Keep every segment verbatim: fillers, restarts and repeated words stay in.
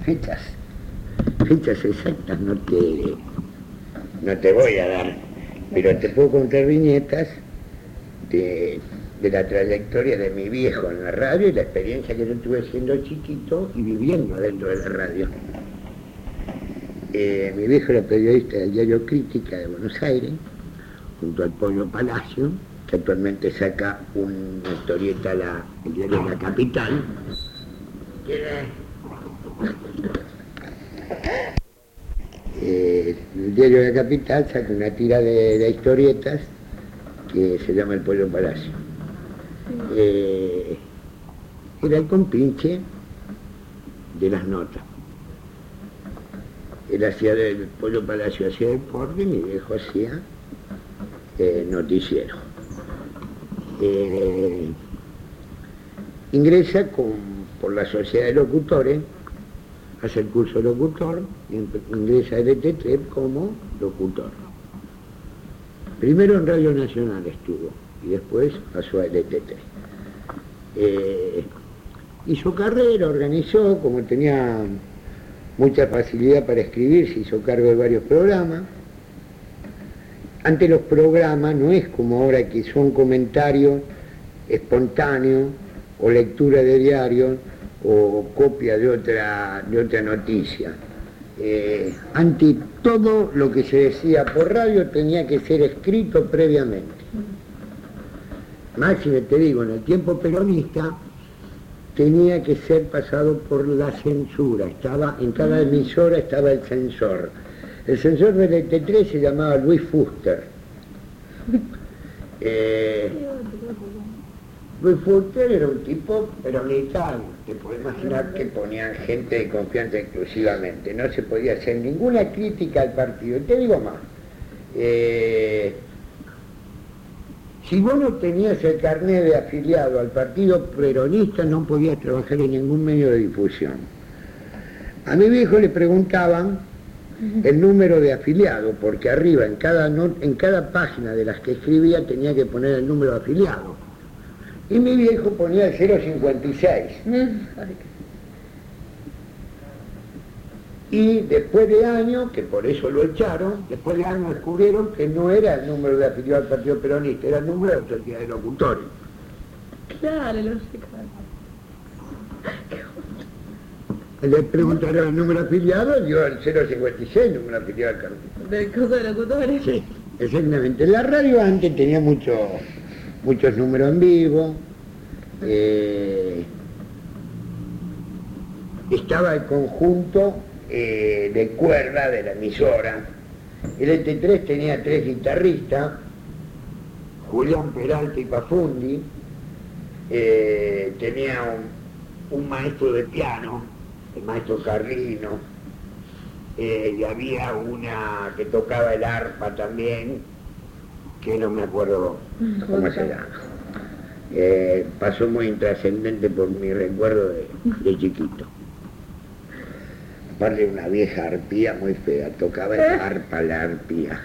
fechas, fechas exactas no te, no te voy a dar, pero te puedo contar viñetas de, de la trayectoria de mi viejo en la radio y la experiencia que yo tuve siendo chiquito y viviendo dentro de la radio. Eh, mi viejo era periodista del diario Crítica de Buenos Aires, junto al Pollo Palacio, que actualmente saca una historieta, la, el diario La Capital. Eh, el diario La Capital saca una tira de, de historietas que se llama El Pollo Palacio. Eh, era el compinche de las notas. Él hacía del Pollo Palacio, hacía deporte y mi viejo hacía eh, noticiero. Eh, ingresa con, por la Sociedad de Locutores, hace el curso de locutor, y ingresa a L T tres como locutor. Primero en Radio Nacional estuvo y después pasó a L T tres. Eh, hizo carrera, organizó, como tenía mucha facilidad para escribir, se hizo cargo de varios programas. Ante los programas no es como ahora que son comentarios espontáneos o lectura de diarios o copia de otra, de otra noticia. Eh, ante todo lo que se decía por radio tenía que ser escrito previamente. Máxime te digo, en el tiempo peronista tenía que ser pasado por la censura, estaba, en cada emisora estaba el censor. El censor del L T tres se llamaba Luis Fuster. Eh, Luis Fuster era un tipo peronista, te puedes imaginar que ponían gente de confianza exclusivamente, no se podía hacer ninguna crítica al partido. Y te digo más, eh, si vos no tenías el carnet de afiliado al partido peronista, no podías trabajar en ningún medio de difusión. A mi viejo le preguntaban el número de afiliado, porque arriba, en cada, no, en cada página de las que escribía, tenía que poner el número de afiliado. Y mi viejo ponía el cero cincuenta y seis. Y después de años, que por eso lo echaron, después de años descubrieron que no era el número de afiliado al Partido Peronista, era el número de la Sociedad de Locutores. Claro, lo sé. Le preguntaron el número afiliado, dio el cero cincuenta y seis, número afiliado al Partido. ¿Del coso de locutores? Sí, exactamente. La radio antes tenía mucho, muchos números en vivo, eh, estaba el conjunto eh, de cuerda de la emisora. El L T tres tenía tres guitarristas, Julián Peralta y Pafundi, eh, tenía un, un maestro de piano, el maestro Carlino, eh, y había una que tocaba el arpa también, que no me acuerdo cómo se llama. Eh, pasó muy intrascendente por mi recuerdo de, de chiquito. Aparte de una vieja arpía muy fea, tocaba el arpa la arpía.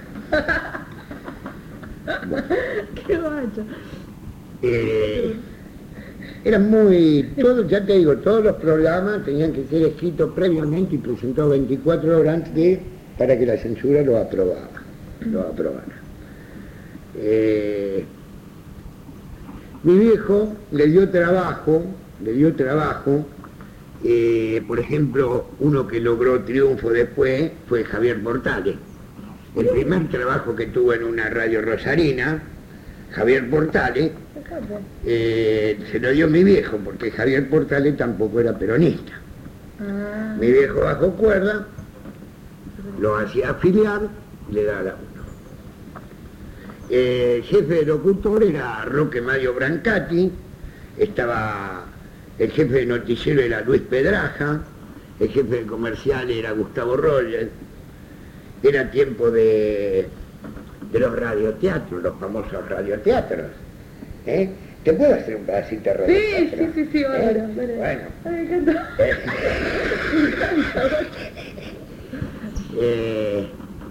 Bueno. ¡Qué macho! Eh, era muy, todo, ya te digo, todos los programas tenían que ser escritos previamente y presentados veinticuatro horas antes de, para que la censura lo aprobara. Lo aprobara. Eh, mi viejo le dio trabajo, le dio trabajo, eh, por ejemplo, uno que logró triunfo después fue Javier Portales. El primer trabajo que tuvo en una radio rosarina, Javier Portales, eh, se lo dio mi viejo, porque Javier Portales tampoco era peronista. Ah. Mi viejo bajo cuerda, lo hacía afiliar, le da la uno. Eh, el jefe de locutor era Roque Mario Brancati, estaba el jefe de noticiero era Luis Pedraja, el jefe de comercial era Gustavo Roger. Era tiempo de, de los radioteatros, los famosos radioteatros. ¿Eh? ¿Te puedo hacer un pedacito de radioteatro? Sí, sí, sí, sí, bárbaro, ¿Eh? bárbaro. Bueno. Ay, me encanta. Eh,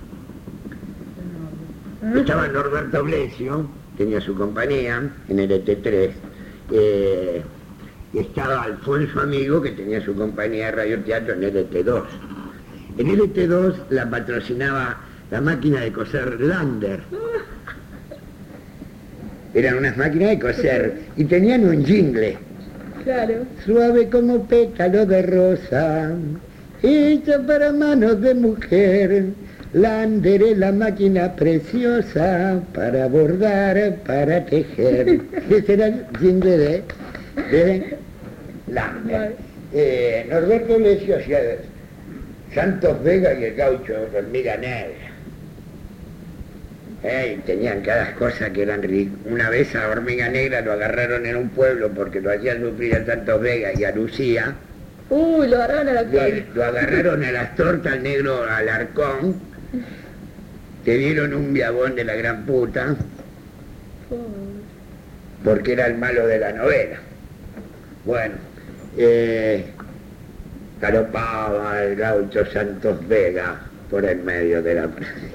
estaba Norberto Blesio, tenía su compañía en el L T tres, eh, y estaba Alfonso Amigo, que tenía su compañía de radioteatro en L T dos. En L T dos la patrocinaba la máquina de coser Lander. Eran unas máquinas de coser y tenían un jingle. Claro. Suave como pétalo de rosa, hecha para manos de mujer. Lander es la máquina preciosa para bordar, para tejer. Ese era el jingle de, de Lander. Vale. Eh, Norberto Lesio hacía Santos Vega y el gaucho de Hormiga Negra. Eh, y tenían cada cosa que eran ridículas. Una vez a Hormiga Negra lo agarraron en un pueblo porque lo hacían sufrir a Santos Vega y a Lucía. Uy, lo agarraron a la Lo, calle. lo agarraron a las tortas al negro Alarcón. Te dieron un viabón de la gran puta porque era el malo de la novela. Bueno, eh, galopaba el gaucho Santos Vega por el medio de la...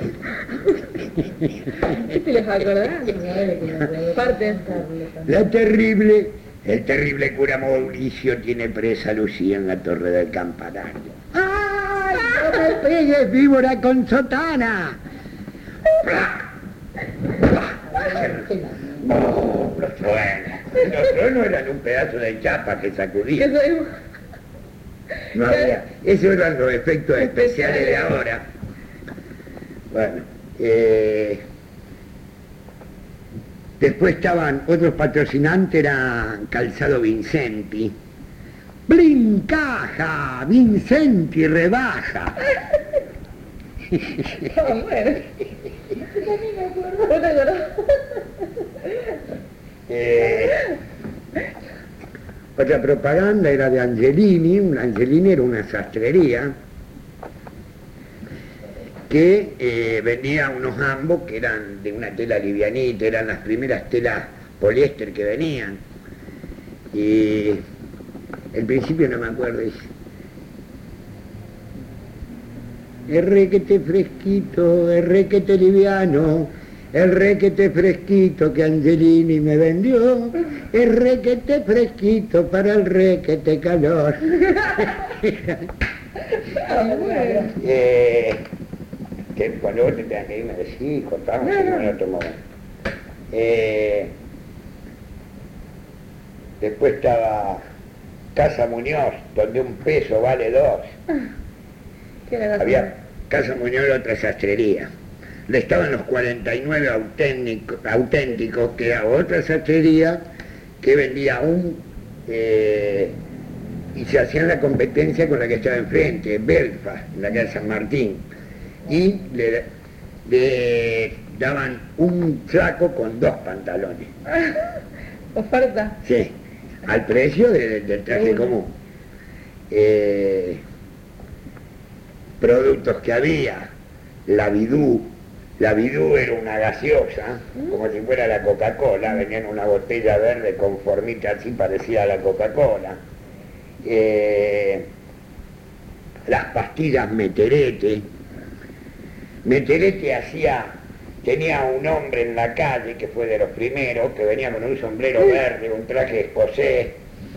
¿Qué te les acordás? Parte. La terrible, el terrible cura Mauricio tiene presa a Lucía en la torre del campanario. ¡Ay, no me pegues, víbora con sotana! ¡Pla! ¡Oh, los truenos! Los truenos eran un pedazo de chapa que sacudía. ¿Qué sabemos? No había. Esos eran los efectos especiales de ahora. Bueno, eh, después estaban otros patrocinantes, era Calzado Vincenti. Brincaja, Vincenti rebaja. Ah, bueno. ¿No te acordás? Eh, otra propaganda era de Angelini. Un Angelini era una sastrería que eh, vendía unos ambos que eran de una tela livianita, eran las primeras telas poliéster que venían. Y el principio no me acuerdo, dice: el requete fresquito, el requete liviano, el requete fresquito que Angelini me vendió, el requete fresquito para el requete calor. Ah, bueno. eh, que cuando vos te tengas que ir me decís, cortamos No, no. en otro momento. Eh, después estaba Casa Muñoz, donde un peso vale dos. ¿Qué era la Había Casa Muñoz, otra sastrería. Le estaban los cuarenta y nueve auténtico- auténticos, que era otra sastrería que vendía un... eh, y se hacían la competencia con la que estaba enfrente, Belfast, en la calle San Martín. Y le, le daban un saco con dos pantalones. oferta? Sí, al precio de- del traje común. Eh, productos que había, la Bidú. La Bidú era una gaseosa, como si fuera la Coca-Cola, venía en una botella verde con formita así parecida a la Coca-Cola. Eh, las pastillas Meterete. Meterete hacía, tenía un hombre en la calle que fue de los primeros, que venía con un sombrero verde, un traje escocés,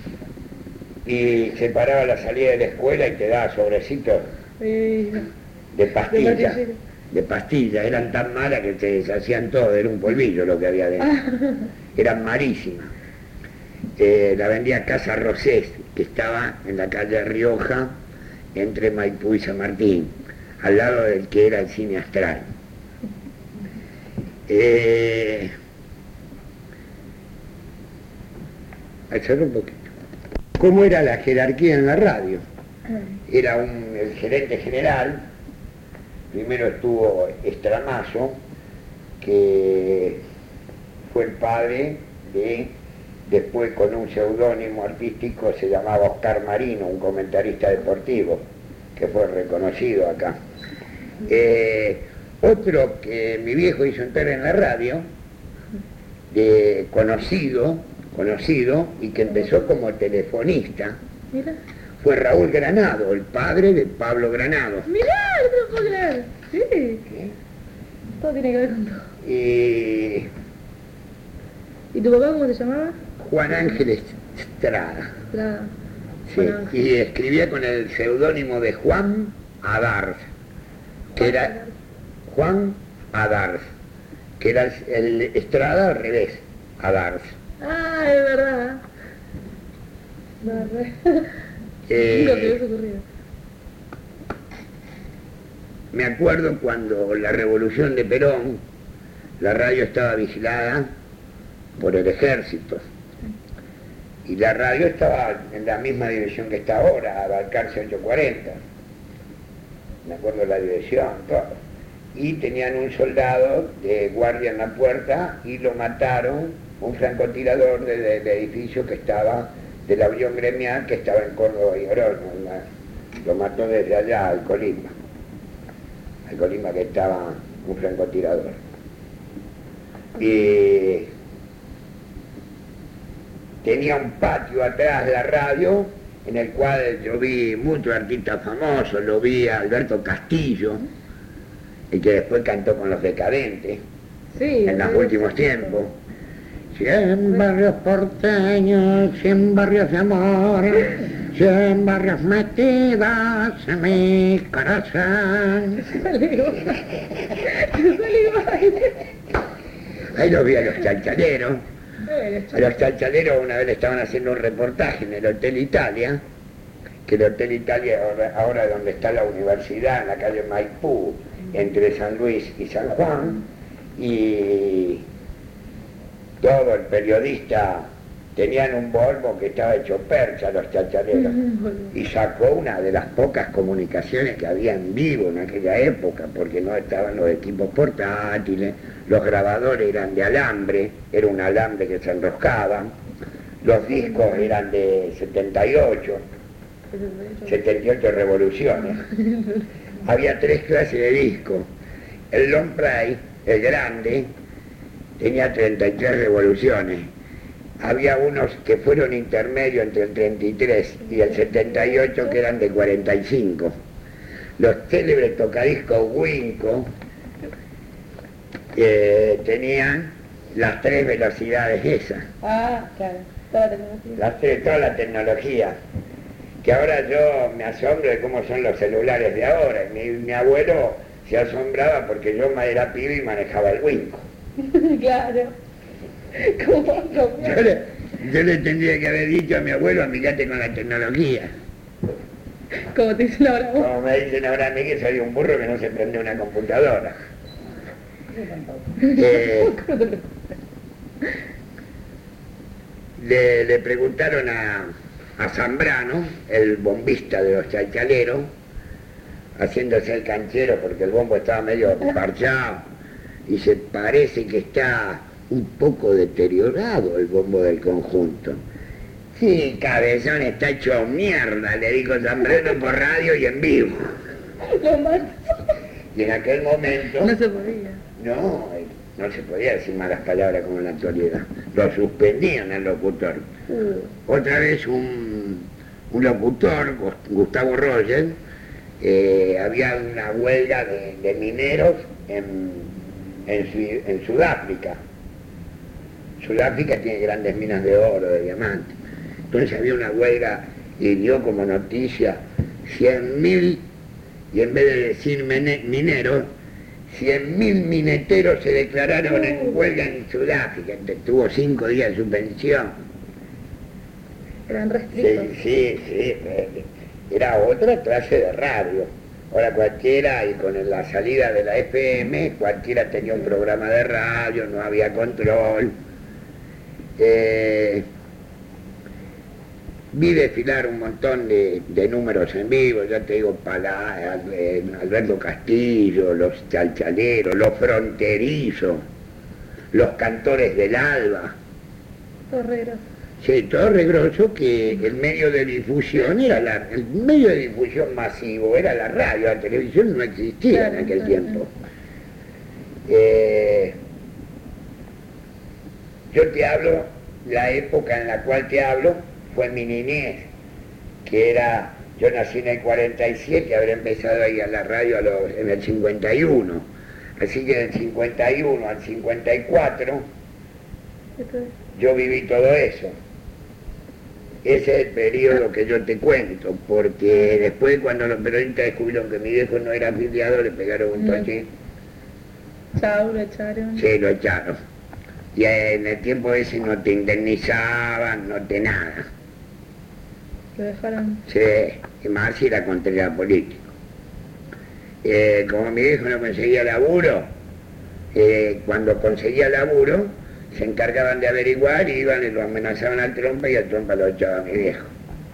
y se paraba a la salida de la escuela y te daba sobrecitos Sí. de pastillas, De de, pastillas. pastillas, eran tan malas que se deshacían todo, era un polvillo lo que había dentro, eran marísimas. Eh, la vendía Casa Rosés, que estaba en la calle Rioja, entre Maipú y San Martín, al lado del que era el cine Astral. Eh, hacer un poquito. ¿Cómo era la jerarquía en la radio? Era un, el gerente general, primero estuvo Estramazo, que fue el padre de, después con un seudónimo artístico se llamaba Oscar Marino, un comentarista deportivo, que fue reconocido acá. Eh, otro que mi viejo hizo entrar en la radio, de conocido, conocido, y que empezó como telefonista, Mira. fue Raúl Granado, el padre de Pablo Granado. Mirá, no te lo puedo creer. Sí. Todo tiene que ver con todo. Y ¿Y tu papá cómo se llamaba? Juan Ángel Estrada. La... Sí, Bueno, y escribía con el seudónimo de Juan Adarz, que era Juan Adarz, que era el Estrada al revés, Adarz. Ah, es verdad. No, re... Eh, Nunca te hubiese ocurrido. Me acuerdo cuando la revolución de Perón, la radio estaba vigilada por el ejército. Y la radio estaba en la misma dirección que está ahora, a Balcarce ocho cuarenta. Me acuerdo la dirección, todo. Y tenían un soldado de guardia en la puerta y lo mataron, un francotirador del, del edificio que estaba, del avión gremial que estaba en Córdoba y Oroño. Lo mató desde allá, al Colima. Al Colima que estaba un francotirador. Y tenía un patio atrás de la radio en el cual yo vi muchos artistas famosos, lo vi a Alberto Castillo, el que después cantó con Los Decadentes, Sí, en los sí, últimos sí. tiempos. Cien barrios porteños, cien barrios de amor, cien barrios metidos en mi corazón. Sale igual. Sale igual. Ahí los vi a los chalchaleros. Eh, A los chalchaleros una vez le estaban haciendo un reportaje en el Hotel Italia, que el Hotel Italia ahora, ahora es donde está la universidad, en la calle Maipú, entre San Luis y San Juan, y todo el periodista tenían un Volvo que estaba hecho percha, los chalchaleros, y sacó una de las pocas comunicaciones que había en vivo en aquella época, porque no estaban los equipos portátiles, los grabadores eran de alambre, era un alambre que se enroscaba, los discos eran de setenta y ocho, setenta y ocho revoluciones. Había tres clases de discos. El long play, el grande, tenía treinta y tres revoluciones. Había unos que fueron intermedios entre el treinta y tres y el setenta y ocho que eran de cuarenta y cinco. Los célebres tocadiscos Winco eh, tenían las tres velocidades esas, Ah, claro. Toda la tecnología. las tres, toda la tecnología, que ahora yo me asombro de cómo son los celulares de ahora. Mi, mi abuelo se asombraba porque yo era pibe y manejaba el Winco. Claro. ¿Cómo? Yo le, yo le tendría que haber dicho a mi abuelo, amigate con la tecnología. Como te dicen ahora vos. Como me dicen ahora a mí que soy un burro que no se prende una computadora. Eh, le, le preguntaron a, a Zambrano, el bombista de los chalchaleros, haciéndose el canchero porque el bombo estaba medio parchado, y se parece que está un poco deteriorado el bombo del conjunto. Sí, cabezón, está hecho mierda, le dijo Zambrano por radio y en vivo. Lo mató. Y en aquel momento... No se podía. No, no se podía decir malas palabras como en la actualidad. Lo suspendían al locutor. Uh, Otra vez un, un locutor, Gustavo Roger, eh, había una huelga de, de mineros en, en, Su- en Sudáfrica. Sudáfrica tiene grandes minas de oro, de diamantes. Entonces había una huelga y dio como noticia cien mil, y en vez de decir mene- mineros, cien mil mineteros se declararon en huelga en Sudáfrica. Entonces, tuvo cinco días de suspensión. eran Sí, restrictos. sí, sí, era otra clase de radio. Ahora cualquiera, y con la salida de la F M, cualquiera tenía un programa de radio, no había control. Eh, vi desfilar un montón de, de números en vivo, ya te digo, Palá, Al- eh, Alberto Castillo, los chalchaleros, los fronterizos, los cantores del alba. Torreros. Sí, todo regroso, que el medio de difusión era la, el medio de difusión masivo era la radio, la televisión no existía en Claro, aquel claro, tiempo. Eh, yo te hablo, la época en la cual te hablo fue mi niñez, que era, yo nací en el cuarenta y siete, habré empezado a ir a la radio a los, en el cincuenta y uno, así que del cincuenta y uno al cincuenta y cuatro Esto es- yo viví todo eso. ese es el periodo que yo te cuento, porque después cuando los periodistas descubrieron que mi viejo no era afiliado, le pegaron un Mm. toque, Chau, lo echaron. se lo echaron. Y en el tiempo ese no te indemnizaban, no te nada. Lo dejaron. Sí, y más si era contra político. Eh, como mi viejo no conseguía laburo, eh, cuando conseguía laburo, se encargaban de averiguar y iban y lo amenazaban al trompa y al trompa lo echaba a mi viejo.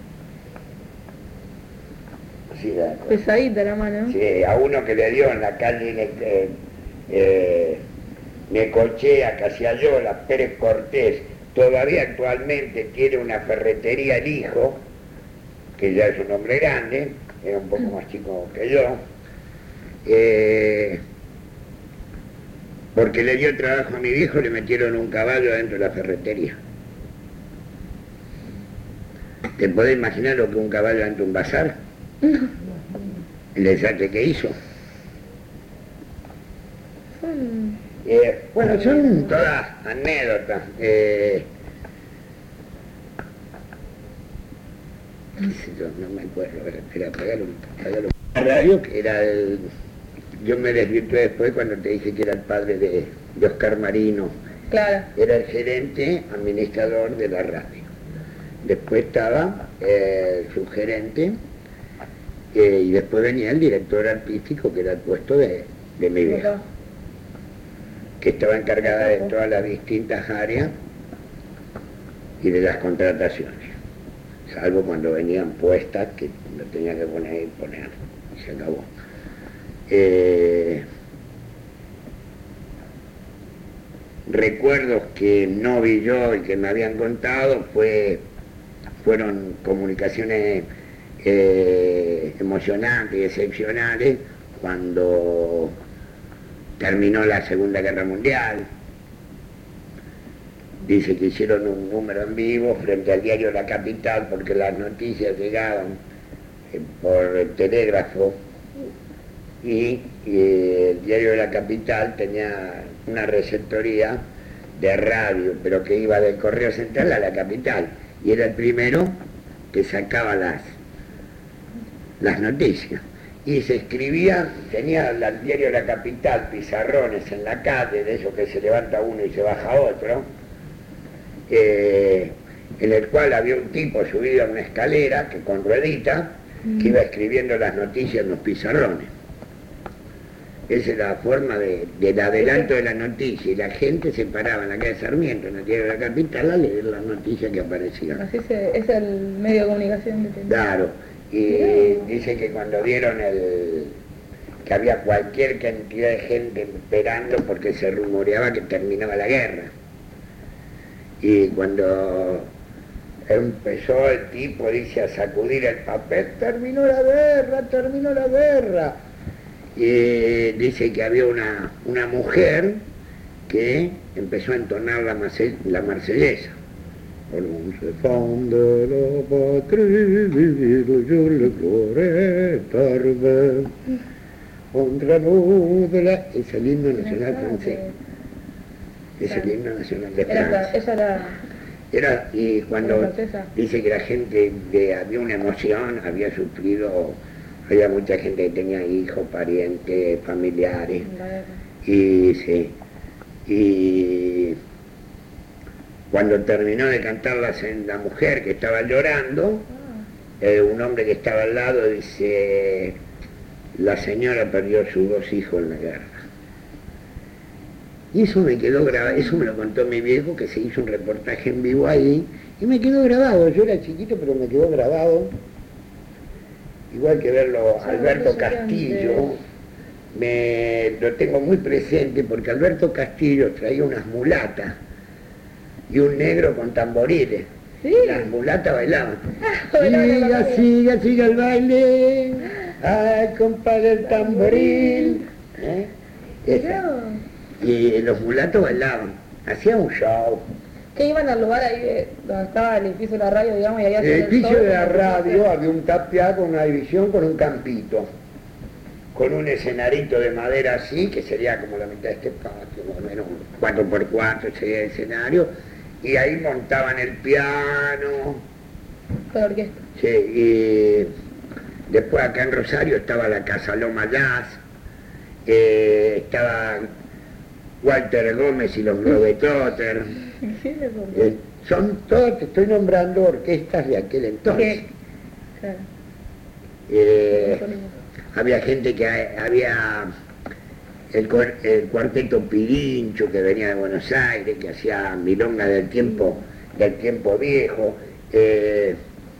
Sí, la- Pesadita la mano. sí, a uno que le dio en la calle eh, eh, Necochea, Casiayola, Pérez Cortés, todavía actualmente tiene una ferretería el hijo, que ya es un hombre grande, era un poco más chico que yo, eh, porque le dio trabajo a mi viejo, le metieron un caballo dentro de la ferretería. ¿Te podés imaginar lo que un caballo dentro de un bazar? El desastre que hizo. Son... Eh, bueno, son todas anécdotas. Eh, qué sé yo, no me acuerdo, a ver, espera, apagalo, apagalo. La radio, que era el... Yo me desvirtué después cuando te dije que era el padre de, de Oscar Marino. Claro. Era el gerente administrador de la radio. Después estaba eh, el subgerente eh, y después venía el director artístico, que era el puesto de, de mi viejo, Acá. que estaba encargada de todas las distintas áreas y de las contrataciones, salvo cuando venían puestas que lo tenía que poner y poner, y se acabó. Eh, recuerdos que no vi yo y que me habían contado fue, fueron comunicaciones eh, emocionantes y excepcionales cuando terminó la Segunda Guerra Mundial. Dice que hicieron un número en vivo frente al diario La Capital porque las noticias llegaban eh, por el telégrafo y, y el diario de La Capital tenía una receptoría de radio, pero que iba del Correo Central a La Capital y era el primero que sacaba las, las noticias. Y se escribía, tenía el diario de La Capital, pizarrones en la calle, de esos que se levanta uno y se baja otro, eh, en el cual había un tipo subido a una escalera, que con ruedita, mm. que iba escribiendo las noticias en los pizarrones. Esa es la forma de, del adelanto de la noticia, y la gente se paraba en la calle Sarmiento, en el diario de La Capital, a leer las noticias que aparecían. Así se, es el medio de comunicación que tenía. Claro. Y dice que cuando dieron el... que había cualquier cantidad de gente esperando porque se rumoreaba que terminaba la guerra. Y cuando empezó el tipo, dice, a sacudir el papel, terminó la guerra, terminó la guerra. Y dice que había una, una mujer que empezó a entonar la, la marsellesa. Cuando se fonde la patria, yo le gloré tarde, contra luz de la... Es el himno nacional francés. Es el himno nacional de Francia. Esa era... Era, y cuando dice que la gente, de, había una emoción, había sufrido, había mucha gente que tenía hijos, parientes, familiares. Y sí, y... cuando terminó de cantar la, la mujer que estaba llorando, eh, un hombre que estaba al lado dice, la señora perdió sus dos hijos en la guerra. Y eso me quedó grabado, eso me lo contó mi viejo, que se hizo un reportaje en vivo ahí, y me quedó grabado. Yo era chiquito, pero me quedó grabado. Igual que verlo, Alberto Castillo, me lo tengo muy presente, porque Alberto Castillo traía unas mulatas y un negro con tamboriles. ¿Sí? Las mulatas bailaban. Siga, siga, siga el baile, ay, compadre el tamboril. ¿Eh? Y los mulatos bailaban, hacían un show. ¿Qué iban al lugar ahí de, donde estaba el edificio de la radio, digamos? Y ahí en el edificio de la radio había un tapiado con una división con un campito, con un escenarito de madera así, que sería como la mitad de este patio, más o menos cuatro por cuatro sería el escenario, y ahí montaban el piano, Con la orquesta. Sí, y después acá en Rosario estaba la Casa Loma Jazz, eh, estaba Walter Gómez y los Globetrotters. ¿Quién le pone? Eh, son todas, te estoy nombrando orquestas de aquel entonces. ¿Qué? Claro. Eh, Le ponemos. había gente que ha- había el, cuar- el cuarteto Pirincho que venía de Buenos Aires, que hacía milonga del tiempo, del tiempo viejo. Eh,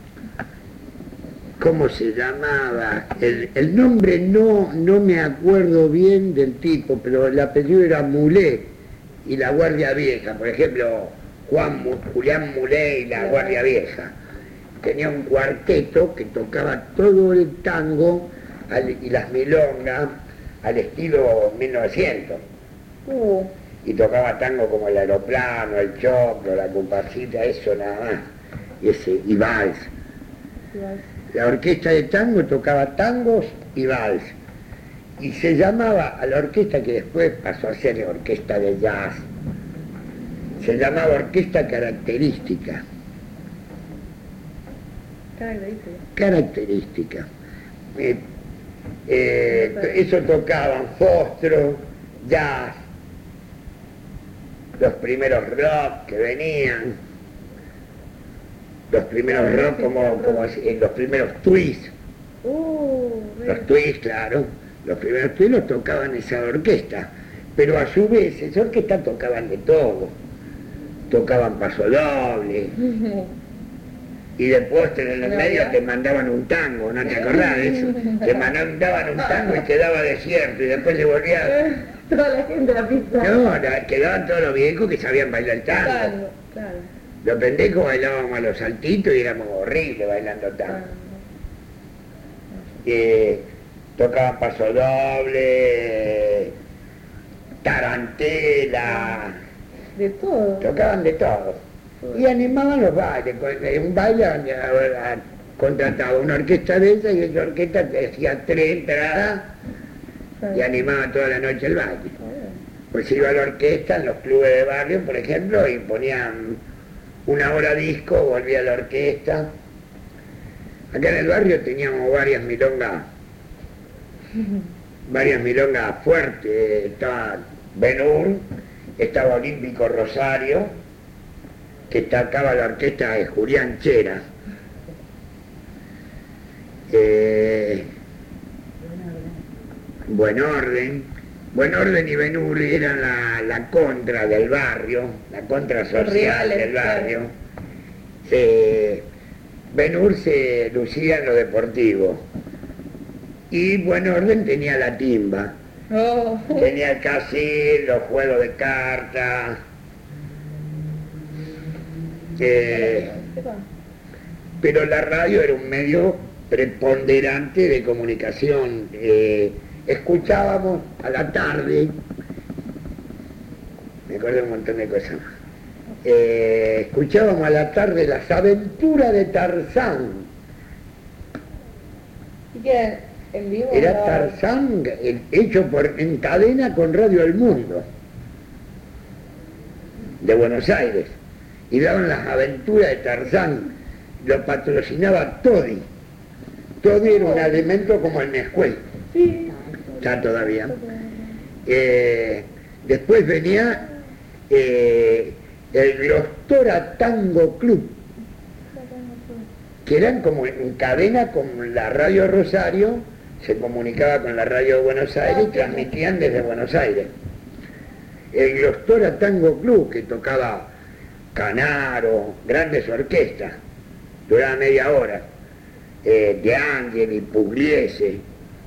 ¿Cómo se llamaba? El, el nombre no, no me acuerdo bien del tipo, pero el apellido era Mulé y la Guardia Vieja. Por ejemplo, Juan Mu- Julián Mulé y la Guardia Vieja. Tenía un cuarteto que tocaba todo el tango al- y las milongas al estilo mil novecientos. Uh, Y tocaba tango como el Aeroplano, el Choclo, la Comparsita, eso nada más. Y, ese, y vals. igual. La orquesta de tango tocaba tangos y vals. Y se llamaba a la orquesta, que después pasó a ser orquesta de jazz, se llamaba Orquesta Característica. Característica. Característica. Eh, eh, eso tocaban Fostro, jazz, los primeros rock que venían, los primeros rock como, como así, los primeros twists. Uh, Los twists, claro, los primeros twists los tocaban esa orquesta, pero a su vez esa orquesta tocaban de todo, tocaban paso doble, y después en el medio te mandaban un tango, ¿no te acordás de eso? Te mandaban un tango y quedaba desierto, y después se volvía... Toda la gente de la pista. No, la- quedaban todos los viejos que sabían bailar tango. Tango, claro. Los pendejos bailábamos a los saltitos y éramos horribles bailando tango. Eh, tocaban paso doble, tarantela, De todo. tocaban de todo. Y animaban los bailes. Con- En un baile a- a- a- contrataba una orquesta de esa y esa orquesta te hacía tres entradas y animaba toda la noche el baile. Pues iba a la orquesta en los clubes de barrio, por ejemplo, y ponían una hora disco, volvía a la orquesta. Acá en el barrio teníamos varias milongas, varias milongas fuertes. Estaba Ben-Hur, estaba Olímpico Rosario, que tocaba la orquesta de Julián Chera. Eh, Buen Orden. Buen Orden y Ben-Hur eran la, la contra del barrio, la contra social Rivales, del claro. barrio. Se, Ben-Hur se lucía en lo deportivo y Buen Orden tenía la timba, Oh. tenía el casil, los juegos de cartas. Eh, ¿Qué pasa? pero la radio era un medio preponderante de comunicación. Eh, escuchábamos a la tarde, me acuerdo un montón de cosas más, eh, escuchábamos a la tarde las aventuras de Tarzán. ¿Y qué? ¿En vivo? Era o- Tarzán eh, hecho por, en cadena con Radio El Mundo, de Buenos Aires, y daban las aventuras de Tarzán, lo patrocinaba Toddy. Toddy era un alimento como el Nesquik, Sí. está todavía. Eh, después venía eh, el Glostora Tango Club, que eran como en cadena con la Radio Rosario, se comunicaba con la Radio de Buenos Aires y transmitían desde Buenos Aires. El Glostora Tango Club, que tocaba Canaro, grandes orquestas, duraba media hora, eh, De Angeli, Pugliese,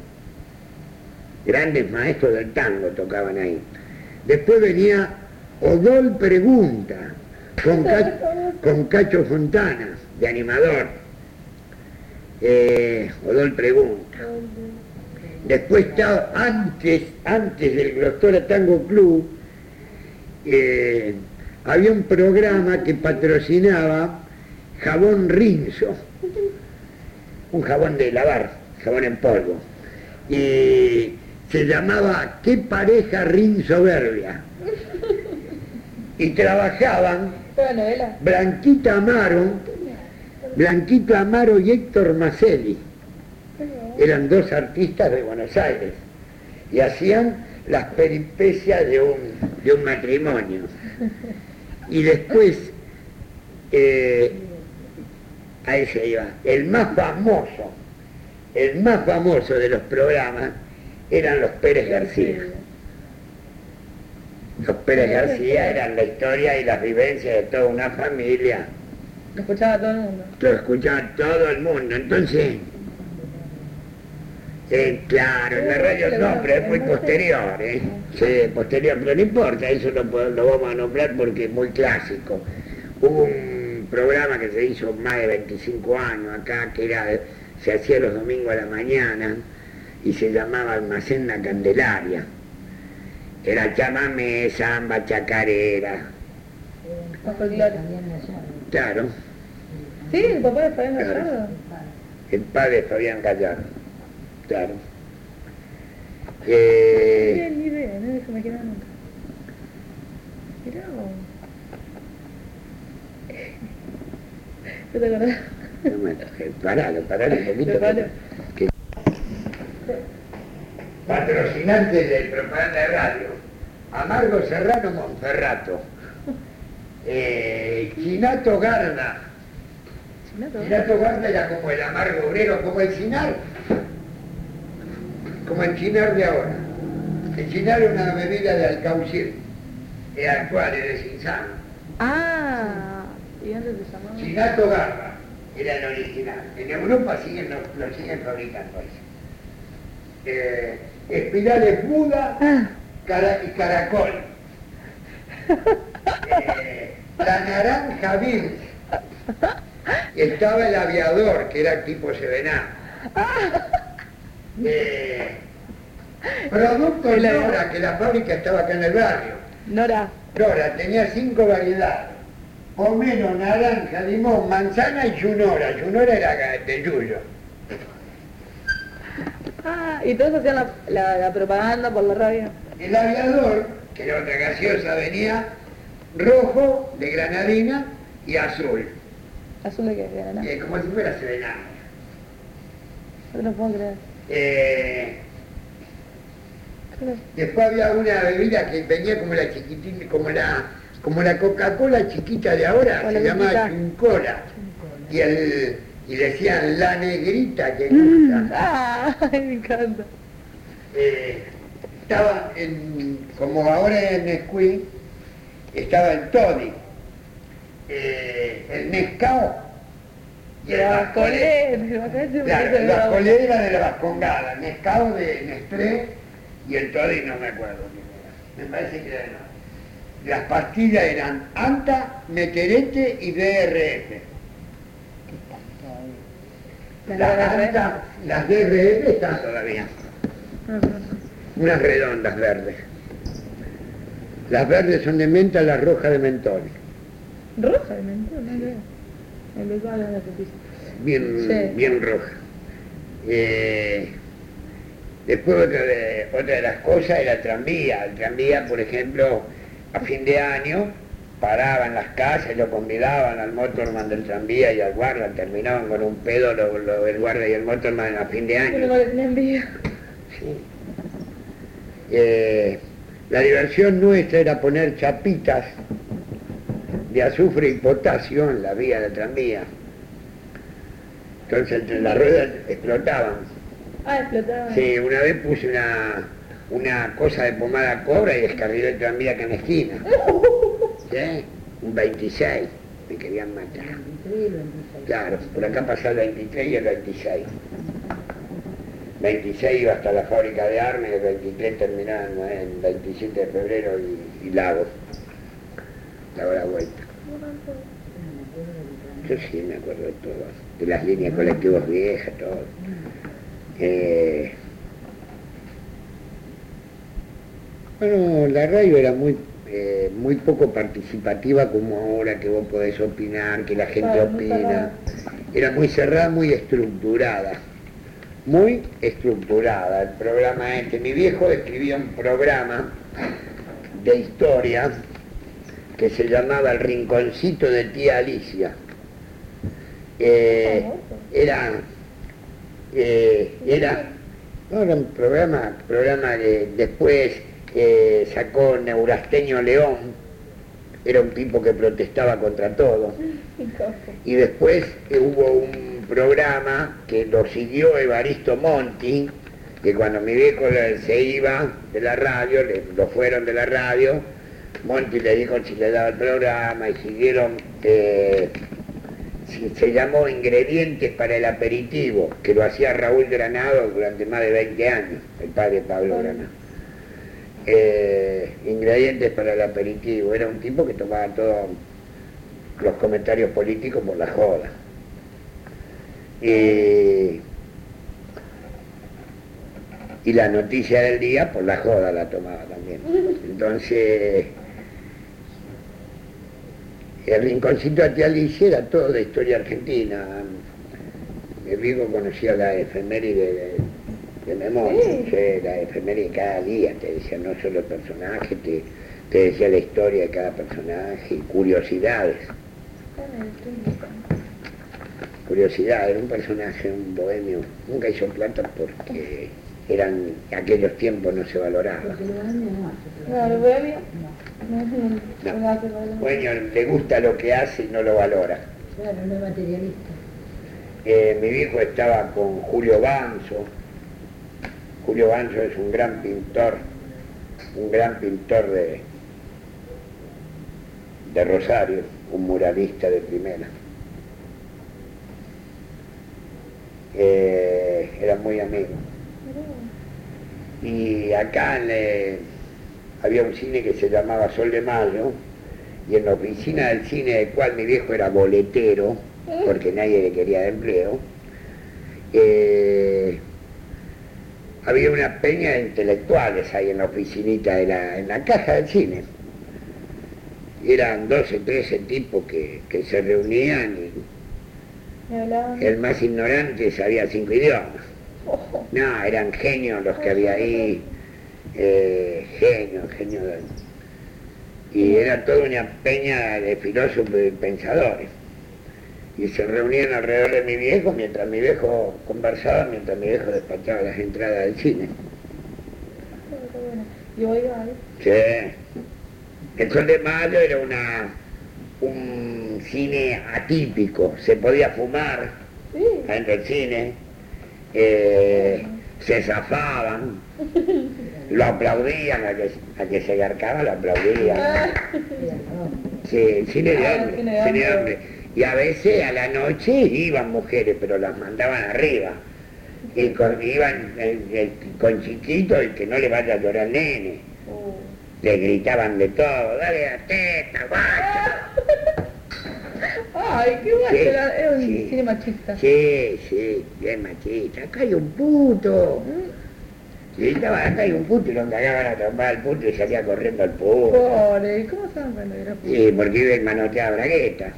grandes maestros del tango tocaban ahí. Después venía Odol Pregunta, con, Ca- con Cacho Fontana, de animador. Eh, Odol Pregunta. Después estaba, antes, antes del Glostora Tango Club, eh, había un programa que patrocinaba Jabón Rinzo, un jabón de lavar, jabón en polvo, y se llamaba ¿Qué pareja rinsoberbia? Y trabajaban ¿Toda novela? Blanquita Amaro Blanquito Amaro y Héctor Maselli. Eran dos artistas de Buenos Aires y hacían las peripecias de un, de un matrimonio. Y después, eh, ahí se iba, el más famoso, el más famoso de los programas eran los Pérez García. Los Pérez García eran la historia y las vivencias de toda una familia. Lo escuchaba todo el mundo. Lo escuchaba todo el mundo, entonces... Eh, claro, en la radio no, pero es muy posterior, ¿eh? Sí, posterior, pero no importa, eso lo, lo vamos a nombrar porque es muy clásico. Hubo un programa que se hizo más de veinticinco años acá, que era, se hacía los domingos a la mañana y se llamaba Almacén La Candelaria. Era chamamé, samba, chacarera. Claro. Sí, el papá de Fabián Gallardo. Claro. El padre de Fabián Gallardo. Claro. Eh... No tenía ni idea, no se me queda nunca. Mirá vos. ¿No te acordás? Bueno, paralo, paralo un poquito. Que... Patrocinantes de propaganda de radio. Amargo Serrano Monferrato. Eh, Chinato Garda. Chinato. Chinato Garda era como el amargo obrero, como el Cinar. Como el Chinar de ahora. El Chinar es una bebida de Alcaucil, es actual, es de Cinzano. Ah, y antes se llamaba... Chinato Garra era el original. En Europa siguen, lo, lo siguen fabricando eso. Eh, Espirales Buda Ah. cara, y Caracol. Eh, la Naranja Virgen. Estaba el Aviador, que era tipo Sevená. Eh, Productos Nora, que la fábrica estaba acá en el barrio. Nora. Nora tenía cinco variedades: pomelo, naranja, limón, manzana y yunora. Yunora era de yuyo. Ah, y todos hacían la, la, la propaganda por la radio. El Aviador, que era otra gaseosa, venía rojo, de granadina, y azul. ¿Azul de qué? De Granada. Eh, como si fuera Sevená. No lo puedo creer. Eh, Claro. Después había una bebida que venía como la chiquitina, como la, como la Coca-Cola chiquita de ahora, Hola, se llamaba chiquita. Chuncola. Y, el, y decían la negrita que gusta. Ah, me encanta. Eh, estaba en, como ahora en Nesquik, estaba el Toddy, eh, el Nescao y el Vascolé. Claro, el Vascolé era de la Vascongada, el Nescao de Nestlé y el Toddy no me acuerdo quién era. Me parece que era no. Las pastillas eran Anta, Meterete y D R F. Las Anta, las D R F están todavía. Unas redondas verdes. Las verdes son de menta, las rojas de mentol. Roja de mentol, no veo. El de toda la pepita. Bien, Sí. bien roja. Eh, después otra de, otra de las cosas era el tranvía. El tranvía, por ejemplo, a fin de año paraban las casas y lo convidaban al motorman del tranvía y al guarda, terminaban con un pedo lo, lo, el guarda y el motorman a fin de año. Yo no le tenía envidia. Sí. Eh, la diversión nuestra era poner chapitas de azufre y potasio en la vía del tranvía. Entonces entre las ruedas explotaban. Ah, explotaba. Sí, una vez puse una, una cosa de pomada cobra y descarrilé el tranvía acá en la esquina. ¿Sí? Un veintiséis, me querían matar. Claro, por acá pasaba el veintitrés y el veintiséis. veintiséis iba hasta la fábrica de armas, el veintitrés terminaba en el veintisiete de febrero y, y Lagos. Daba la vuelta. Yo sí me acuerdo de todo, de las líneas colectivas viejas, todo. Eh, bueno, la radio era muy, eh, muy poco participativa como ahora, que vos podés opinar, que la gente Claro, muy opina. cerrada. Era muy cerrada, muy estructurada. Muy estructurada el programa este. Mi viejo escribía un programa de historia que se llamaba El Rinconcito de Tía Alicia. Eh, era, eh, era, no, era un programa, programa de, después eh, sacó Neurasteño León, era un tipo que protestaba contra todo. Y después eh, hubo un programa que lo siguió Evaristo Monti, que cuando mi viejo se iba de la radio, le, lo fueron de la radio, Monti le dijo si le daba el programa y siguieron, eh, se llamó Ingredientes para el Aperitivo, que lo hacía Raúl Granado durante más de veinte años, el padre de Pablo Granado. Eh, Ingredientes para el Aperitivo, era un tipo que tomaba todos los comentarios políticos por la joda. Y, y la noticia del día por la joda la tomaba también. Entonces, el rinconcito de Tía Alicia era todo de historia argentina. Mi viejo conocía la efeméride de, de memoria, sí. Sí, la efeméride cada día, te decía no solo el personaje, te, te decía la historia de cada personaje y curiosidades. Curiosidades, un personaje, un bohemio, nunca hizo plata porque eran, aquellos tiempos no se valoraba. No, el bohemio no. No. Bueno, le gusta lo que hace y no lo valora. Claro, no es materialista. Eh, mi viejo estaba con Julio Banzo. Julio Banzo es un gran pintor, un gran pintor de, de Rosario, un muralista de primera. Eh, era muy amigo. Y acá le, había un cine que se llamaba Sol de Mayo, y en la oficina del cine, del cual mi viejo era boletero, porque nadie le quería de empleo, eh, había una peña de intelectuales ahí en la oficinita, de la, en la caja del cine. Eran doce, trece tipos que, que se reunían y el más ignorante sabía cinco idiomas. No, eran genios los que había ahí, eh, genios, genios. De... Y era toda una peña de filósofos y pensadores. Y se reunían alrededor de mi viejo mientras mi viejo conversaba, mientras mi viejo despachaba las entradas del cine. ¿Y hoy ahí? Sí. El Sol de Mayo era una, un cine atípico, se podía fumar sí. Dentro del cine, eh, se zafaban, lo aplaudían, a que, a que se garcaba lo aplaudían. Sí, cine de hambre, cine de hambre. Y a veces a la noche iban mujeres, pero las mandaban arriba. Y con, iban el, el, con chiquito, el que no le vaya a llorar al nene. Le gritaban de todo, dale la teta, guacho. Ay, qué guacho, sí, era un sí, cine machista. Sí, sí, bien machista. Acá hay un puto. Gritaban, acá hay un puto y lo cagaban a trompar al puto y salía corriendo al puto. Pobre, ¿cómo saben cuando era puto? Sí, porque iba en manoteada bragueta.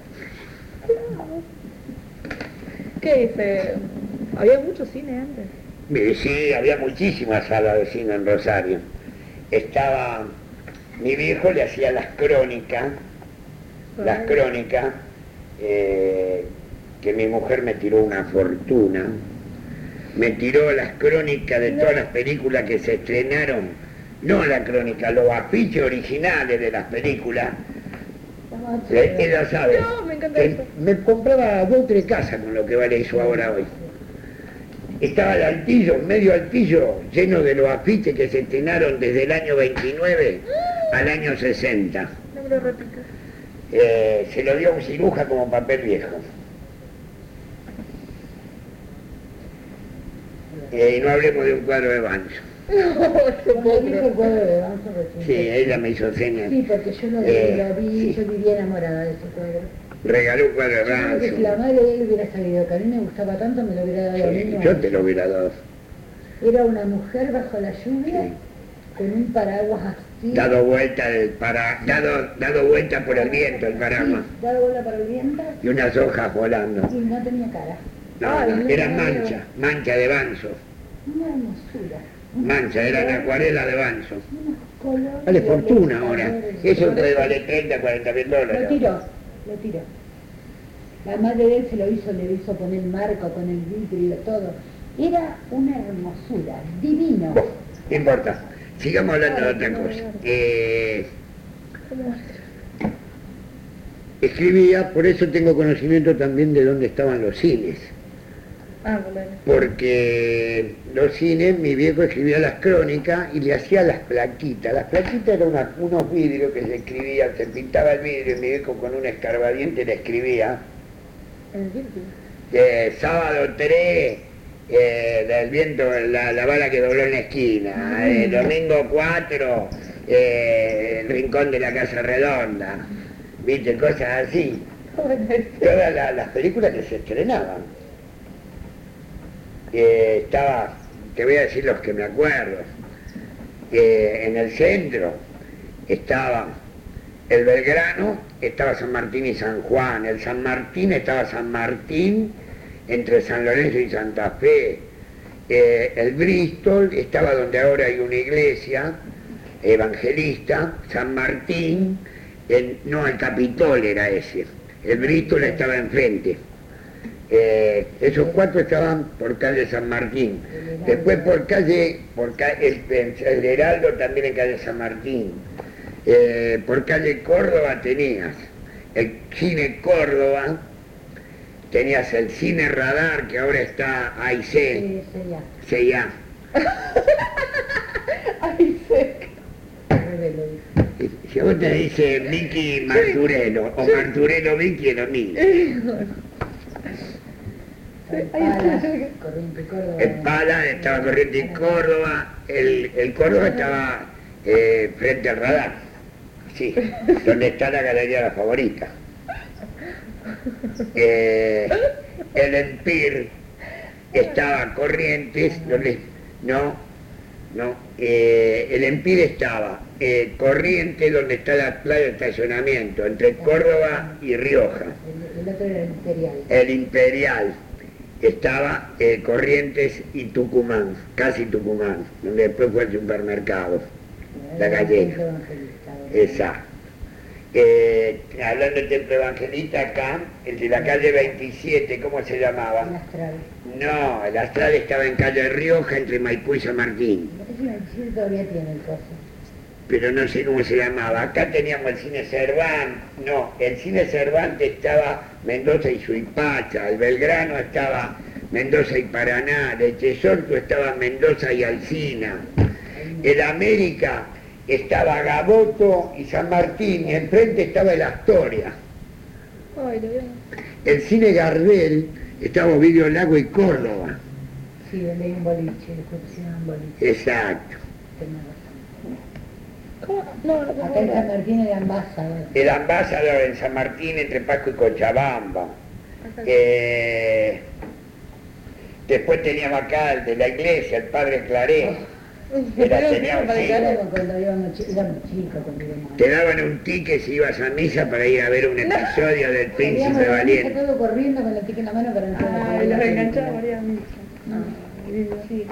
¿Qué dice? ¿Había mucho cine antes? Sí, había muchísimas salas de cine en Rosario. Estaba, mi viejo le hacía las crónicas, las crónicas, eh, que mi mujer me tiró una fortuna, me tiró las crónicas de todas las películas que se estrenaron, no la crónica, los afiches originales de las películas. Ella sabe, no, me encanta eso. Me compraba dos o tres casas con lo que vale eso ahora hoy. Estaba el altillo, medio altillo, lleno de los afiches que se estrenaron desde el año veintinueve al año sesenta. No me lo repitas. Eh, se lo dio a un ciruja como papel viejo. Eh, y no hablemos de un cuadro de Banzo. Sí, ella me hizo señas. Sí, porque yo no eh, lo vi, sí. Yo vivía enamorada de ese cuadro. Regaló un cuadro de Yo creo Banzo. que si la madre de él hubiera salido, que a mí me gustaba tanto, me lo hubiera dado a mí. Sí, yo te lo hubiera dado. Era una mujer bajo la lluvia, sí. Con un paraguas así. Dado vuelta, el para, dado, dado vuelta por el viento el paraguas. Sí, dado vuelta por el viento. Y unas hojas volando. Y no tenía cara. No, Ay, no, no eran tenía mancha, cara. mancha de Banzo. Una hermosura. Mancha, eran acuarela de Banzo. Unos colores. Vale fortuna ahora. colores. Eso puede valer treinta, cuarenta mil dólares. Lo tiró, lo tiró. La madre de él se lo hizo, le hizo poner marco con el vidrio, todo. Era una hermosura, divino. Bueno, no importa. Sigamos hablando de otra cosa. Eh, escribía, por eso tengo conocimiento también de dónde estaban los cines. Ah, bueno. Porque los cines, mi viejo escribía las crónicas y le hacía las plaquitas. Las plaquitas eran una- unos vidrios que se escribían, se pintaba el vidrio y mi viejo con un escarbadiente le escribía. El vídeo. Eh, sábado tres, eh, del viento, la, la bala que dobló en la esquina. Eh, domingo cuatro, eh, el rincón de la casa redonda. ¿Viste? Cosas así. Todas la- las películas que se estrenaban. Eh, estaba, te voy a decir los que me acuerdo. Eh, en el centro estaba el Belgrano, estaba San Martín y San Juan. El San Martín estaba San Martín entre San Lorenzo y Santa Fe. Eh, el Bristol estaba donde ahora hay una iglesia evangelista. San Martín, el- no, el Capitol era ese. El Bristol estaba enfrente. Eh, esos cuatro estaban por calle San Martín. Después por calle, por ca- el, el Heraldo también en calle San Martín. Eh, por calle Córdoba tenías el cine Córdoba, tenías el cine Radar, que ahora está A I C, Sí, sí, ya. C I A. Ay, sé. Revelo, dice. Si a vos te dice Vicky Marturelo, o Marturelo Vicky, es lo mismo. San Ay, Palas, sí. Corriente Córdoba. El Pala estaba corriente en Córdoba, el, el Córdoba estaba eh, frente al Radar, sí, donde está la Galería La Favorita. Eh, el Empire estaba Corrientes, donde, no, no, eh, el Empire estaba eh, Corrientes, donde está la playa de estacionamiento, entre Córdoba y Rioja. El, el otro era el Imperial. El Imperial estaba eh, Corrientes y Tucumán, casi Tucumán, donde después fue el supermercado, la Era el gallega. centro evangelista. Exacto. Eh, hablando del templo evangelista acá, el de la calle veintisiete, ¿cómo se El llamaba? Astral. No, el Astral estaba en calle Rioja, entre Maipú y San Martín, Ese veintisiete todavía tiene el coso. pero no sé cómo se llamaba. Acá teníamos el cine Cervantes, no, el cine Cervantes estaba Mendoza y Suipacha, el Belgrano estaba Mendoza y Paraná, el Chesorto estaba Mendoza y Alsina, el América estaba Gaboto y San Martín, y enfrente estaba el Astoria. Ay, lo veo. El cine Gardel estaba Ovidio Lago y Córdoba. Sí, leí un boliche, después pusieron un boliche. Exacto. Tenés razón. ¿Cómo? No, no, Acá en San no. Martín era Ambassador. El Ambassador en San Martín, entre Pasco y Cochabamba. Eh, después teníamos acá el de la iglesia, el Padre Claré. Era, tenía un Para chico. acá. Éramos cuando íbamos chi- éramos chicos cuando íbamos. Te daban un ticket si ibas a misa para ir a ver un episodio del Príncipe Salíamos de la misa Valiente. todo corriendo con el ticket en la mano para no Ay, los enganchaba María Misa. Ay, sí.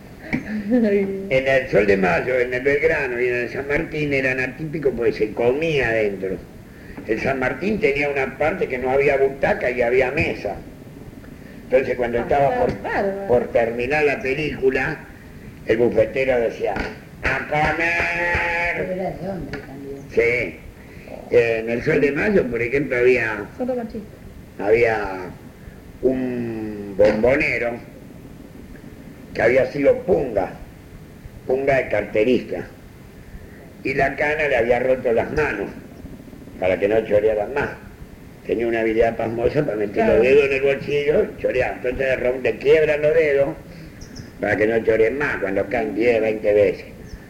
En el Sol de Mayo, en el Belgrano y en el San Martín eran atípicos porque se comía adentro. El San Martín tenía una parte que no había butaca y había mesa. Entonces cuando estaba por, por terminar la película, el bufetero decía, ¡a comer! Era de hombre también. Sí. Eh, en el Sol de Mayo, por ejemplo, había, Son dos machistas. había un bombonero que había sido punga, punga de carterista, y la cana le había roto las manos para que no chorearan más. Tenía una habilidad pasmosa para meter Claro. los dedos en el bolsillo y chorear. Entonces de repente quiebran los dedos para que no choreen más cuando caen diez, veinte veces.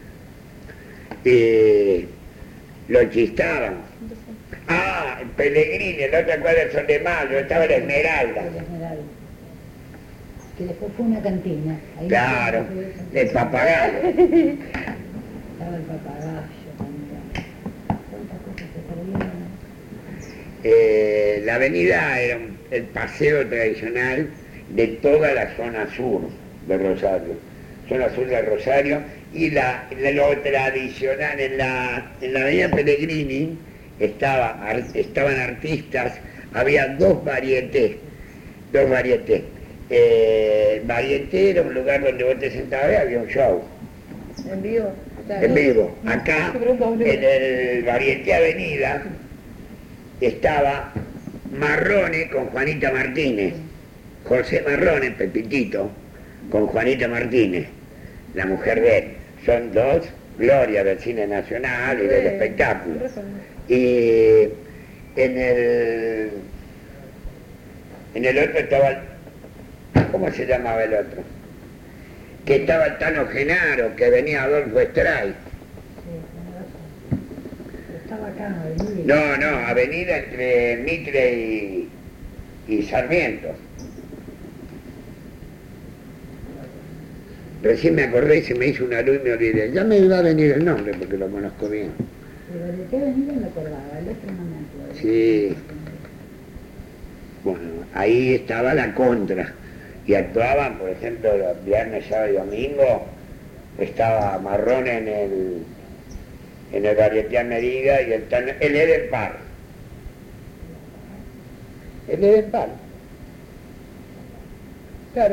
Y lo chistaban. Ah, el Pellegrini, el otro cuadro del Sol de Mayo, estaba la Esmeralda. El Esmeralda. Que después fue una cantina. Ahí Claro, fue- el papagayo. Estaba el papagayo también. Cuántas cosas se perdieron. Eh, la avenida era un- el paseo tradicional de toda la zona sur de Rosario. Zona sur de Rosario y la, la- lo tradicional en la, en la avenida Pellegrini estaba, ar- estaban artistas había dos varietés, dos varietés. Eh, varieté era un lugar donde vos te sentabas y había un show. En vivo. Claro. En vivo. Acá, en el Varieté Avenida, estaba Marrone con Juanita Martínez. José Marrone, Pepitito, con Juanita Martínez, la mujer de él. Son dos glorias del cine nacional y del espectáculo. Y en el, en el otro estaba, ¿cómo se llamaba el otro? Que estaba el Tano Genaro, que venía Adolfo Stray. Estaba acá en Avenida. No, no, avenida entre Mitre y, y Sarmiento. Recién me acordé y se me hizo una luz y me olvidé. Ya me iba a venir el nombre porque lo conozco bien. ¿De qué avenida me acordaba? El otro no me acuerdo. Sí. Bueno, ahí estaba la contra. Y actuaban, por ejemplo, los viernes, sábado y domingo, estaba Marrone en el, en el Varieté Avenida y el, el Eden Park. El Eden Park. Claro.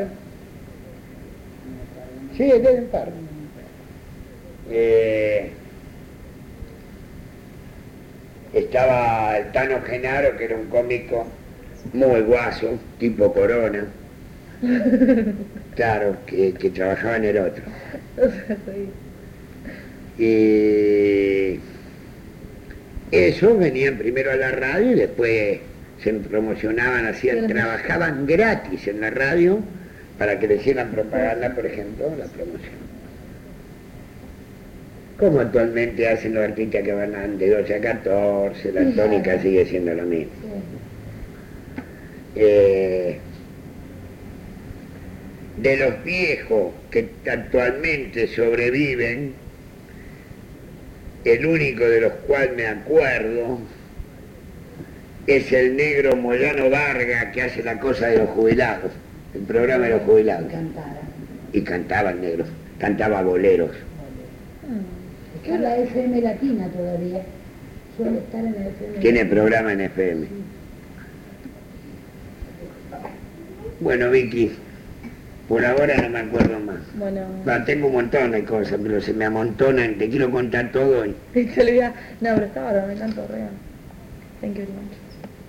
Sí, el Eden Park. Eh, estaba el Tano Genaro, que era un cómico muy guaso, tipo Corona. Claro, que, que trabajaba en el otro. Y eso, venían primero a la radio y después se promocionaban, hacían, trabajaban gratis en la radio para que le hicieran propaganda, por ejemplo, la promoción. Como actualmente hacen los artistas que van de doce a catorce, la tónica sigue siendo lo mismo. Eh, de los viejos que actualmente sobreviven, el único de los cuales me acuerdo es el negro Moyano Vargas, que hace la cosa de los jubilados, el programa de los jubilados. Y cantaba. Y cantaba el negro, cantaba boleros. Está en la F M Latina todavía. Suele estar en la F M. Tiene programa en F M. Bueno, Vicky, por ahora no me acuerdo más. Bueno. Va, tengo un montón de cosas, pero se me amontonan, te quiero contar todo y... Se olvida. No, pero está bárbaro, me encantó, real. Thank you very much.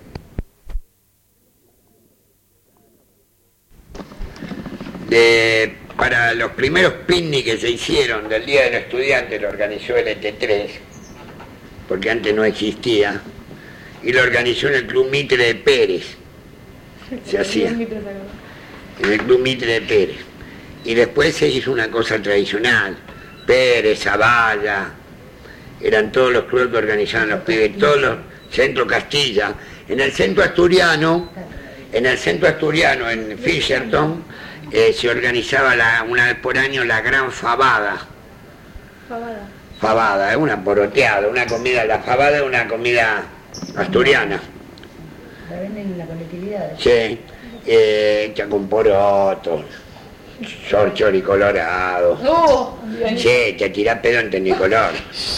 De, para los primeros picnics que se hicieron del Día del Estudiante lo organizó el E T tres, porque antes no existía, y lo organizó en el Club Mitre de Pérez. Se hacía en el Club Mitre de Pérez. Y después se hizo una cosa tradicional, Pérez, Zavalla, eran todos los clubes que organizaban los pibes, todos los Centro Castilla. En el centro asturiano, en el centro asturiano, en Fisherton, eh, se organizaba la, una vez por año la gran fabada. Fabada. Fabada, es una poroteada, una comida, la fabada es una comida asturiana. La venden en la colectividad. Sí, eh, hecha con porotos, chorchor y colorado. ¡Oh! Sí, te tirás pedo en tenicolor.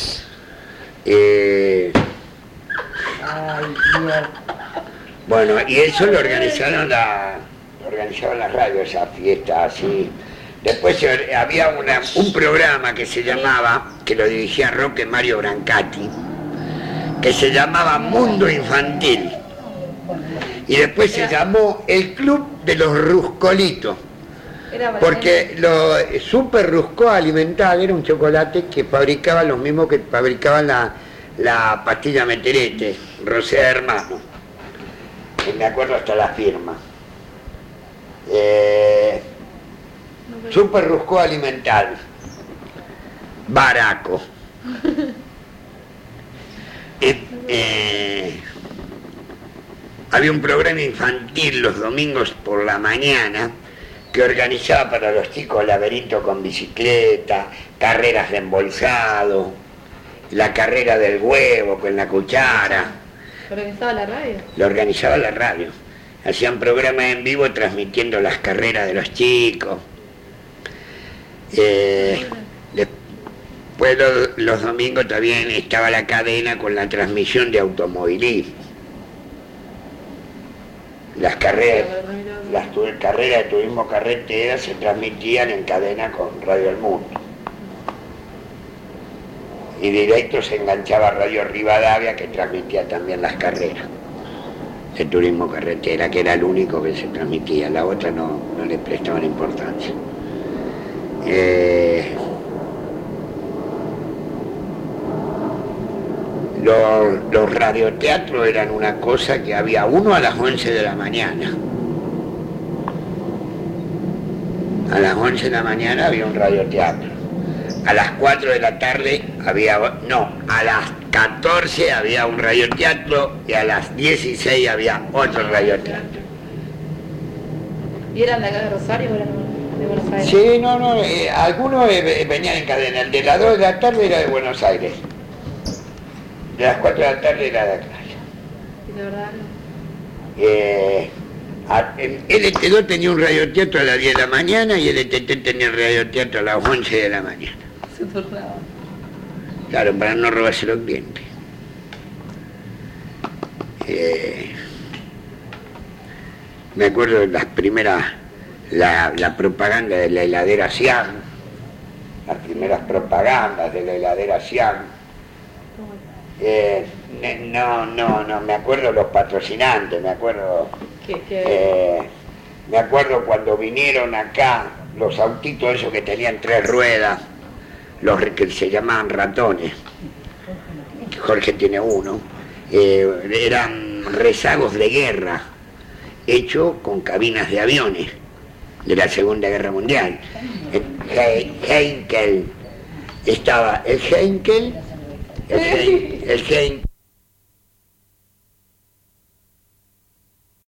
Eh, Ay, Dios. bueno, y eso lo organizaron la, lo organizaron las radios, esa fiesta así. Después se, había una, un programa que se llamaba, que lo dirigía Roque Mario Brancati, que se llamaba Mundo Infantil. Y después se llamó el Club de los Ruscolitos. Porque lo Super Rusco Alimental era un chocolate que fabricaban los mismos que fabricaban la, la pastilla Meterete, Rosea Hermano. Y me acuerdo hasta la firma. Eh, Super Rusco Alimental. Baraco. eh, eh, había un programa infantil los domingos por la mañana que organizaba para los chicos laberinto con bicicleta, carreras de embolsado, la carrera del huevo con la cuchara. ¿Lo organizaba la radio? Lo organizaba la radio. Hacían programas en vivo transmitiendo las carreras de los chicos. Eh, después los, los domingos también estaba la cadena con la transmisión de automovilismo. las carreras, las tu- carreras de turismo carretera se transmitían en cadena con Radio El Mundo. Y directo se enganchaba Radio Rivadavia, que transmitía también las carreras de turismo carretera, que era el único que se transmitía, la otra no, no le prestaban importancia. Eh, los, los radioteatros eran una cosa que había uno a las once de la mañana. A las once de la mañana había un radioteatro. A las cuatro de la tarde había, no, a las catorce había un radioteatro y a las dieciséis había otro radioteatro. ¿Y eran de acá de Rosario o eran de Buenos Aires? Sí, no, no, eh, algunos eh, venían en cadena. El de las dos de la tarde era de Buenos Aires. De las cuatro de la tarde era de acá. ¿Y de verdad no? Eh, a- el L T dos tenía un radioteatro a las diez de la mañana y el L T T tenía el radioteatro a las once de la mañana. Se tornaba. Claro, para no robarse los clientes. Eh, me acuerdo de las primeras, la, la propaganda de la heladera Siam, las primeras propagandas de la heladera Siam. Eh, ne- no, no, no, me acuerdo los patrocinantes, me acuerdo, ¿Qué, qué? eh, me acuerdo cuando vinieron acá los autitos esos que tenían tres ruedas, los que se llamaban ratones. Jorge tiene uno. Eh, eran rezagos de guerra, hechos con cabinas de aviones de la Segunda Guerra Mundial. El He- Heinkel, estaba el Heinkel, el, Hein- el Heinkel.